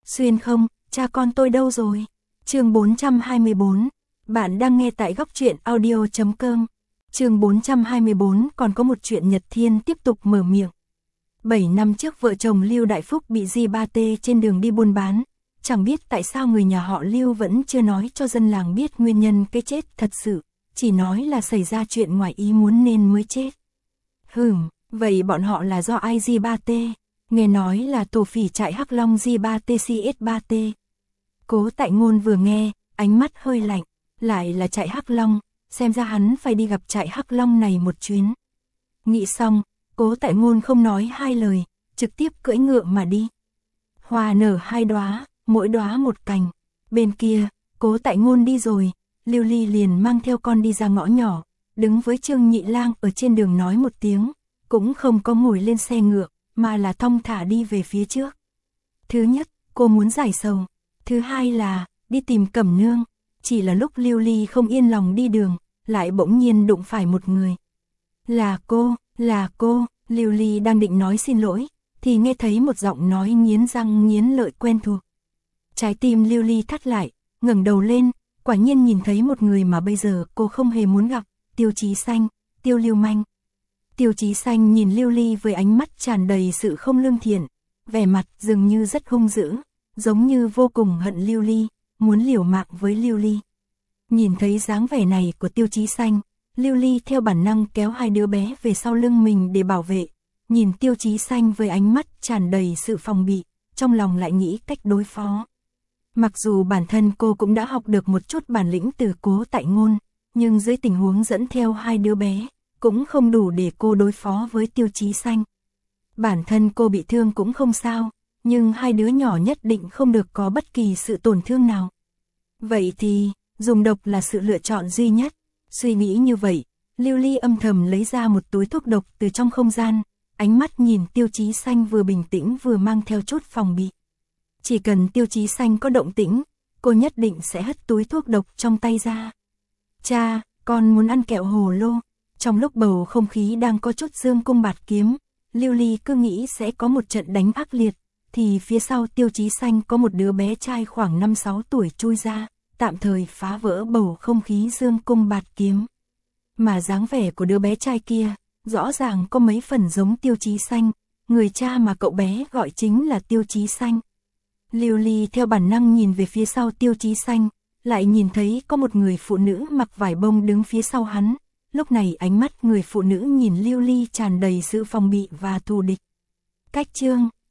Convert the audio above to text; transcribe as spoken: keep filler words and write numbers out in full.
Xuyên không, cha con tôi đâu rồi? Chương bốn trăm hai mươi bốn. Bạn đang nghe tại góc truyện audio chấm com. Chương bốn trăm hai mươi bốn, còn có một chuyện Nhật Thiên tiếp tục mở miệng. bảy năm trước vợ chồng Lưu Đại Phúc bị Di Ba Tê trên đường đi buôn bán, chẳng biết tại sao người nhà họ Lưu vẫn chưa nói cho dân làng biết nguyên nhân cái chết thật sự, chỉ nói là xảy ra chuyện ngoài ý muốn nên mới chết. Hừm, vậy bọn họ là do ai Di Ba Tê? Nghe nói là tổ phỉ trại Hắc Long Di Ba Tê C S ba T. Cố Tại Ngôn vừa nghe, ánh mắt hơi lạnh, lại là trại Hắc Long, xem ra hắn phải đi gặp trại Hắc Long này một chuyến. Nghĩ xong, Cố Tại Ngôn không nói hai lời, trực tiếp cưỡi ngựa mà đi. Hoa nở hai đóa, mỗi đóa một cành. Bên kia, Cố Tại Ngôn đi rồi, Lưu Ly liền mang theo con đi ra ngõ nhỏ, đứng với Trương Nhị Lang ở trên đường nói một tiếng, cũng không có ngồi lên xe ngựa, mà là thong thả đi về phía trước. Thứ nhất, cô muốn giải sầu. Thứ hai là, đi tìm Cẩm Nương. Chỉ là lúc Lưu Ly không yên lòng đi đường, lại bỗng nhiên đụng phải một người. Là cô, là cô, Lưu Ly đang định nói xin lỗi, thì nghe thấy một giọng nói nghiến răng nghiến lợi quen thuộc. Trái tim Lưu Ly thắt lại, ngẩng đầu lên, quả nhiên nhìn thấy một người mà bây giờ cô không hề muốn gặp, Tiêu Chí Xanh, Tiêu Lưu Manh. Tiêu Chí Xanh nhìn Lưu Ly với ánh mắt tràn đầy sự không lương thiện, vẻ mặt dường như rất hung dữ, giống như vô cùng hận Lưu Ly, muốn liều mạng với Lưu Ly. Nhìn thấy dáng vẻ này của Tiêu Chí Xanh, Lưu Ly theo bản năng kéo hai đứa bé về sau lưng mình để bảo vệ, nhìn Tiêu Chí Xanh với ánh mắt tràn đầy sự phòng bị, trong lòng lại nghĩ cách đối phó. Mặc dù bản thân cô cũng đã học được một chút bản lĩnh từ Cố Tại Ngôn, nhưng dưới tình huống dẫn theo hai đứa bé, cũng không đủ để cô đối phó với Tiêu Chí Xanh. Bản thân cô bị thương cũng không sao, nhưng hai đứa nhỏ nhất định không được có bất kỳ sự tổn thương nào. Vậy thì, dùng độc là sự lựa chọn duy nhất. Suy nghĩ như vậy, Lưu Ly âm thầm lấy ra một túi thuốc độc từ trong không gian, ánh mắt nhìn Tiêu Chí Xanh vừa bình tĩnh vừa mang theo chút phòng bị. Chỉ cần Tiêu Chí Xanh có động tĩnh, cô nhất định sẽ hất túi thuốc độc trong tay ra. Cha, con muốn ăn kẹo hồ lô. Trong lúc bầu không khí đang có chút dương cung bạt kiếm, Lưu Ly cứ nghĩ sẽ có một trận đánh ác liệt, thì phía sau Tiêu Chí Xanh có một đứa bé trai khoảng năm sáu tuổi chui ra, tạm thời phá vỡ bầu không khí dương cung bạt kiếm. Mà dáng vẻ của đứa bé trai kia, rõ ràng có mấy phần giống Tiêu Chí Xanh, người cha mà cậu bé gọi chính là Tiêu Chí Xanh. Lưu Ly theo bản năng nhìn về phía sau Tiêu Chí Xanh, lại nhìn thấy có một người phụ nữ mặc vải bông đứng phía sau hắn. Lúc này ánh mắt người phụ nữ nhìn Lưu Ly tràn đầy sự phòng bị và thù địch. Cách chương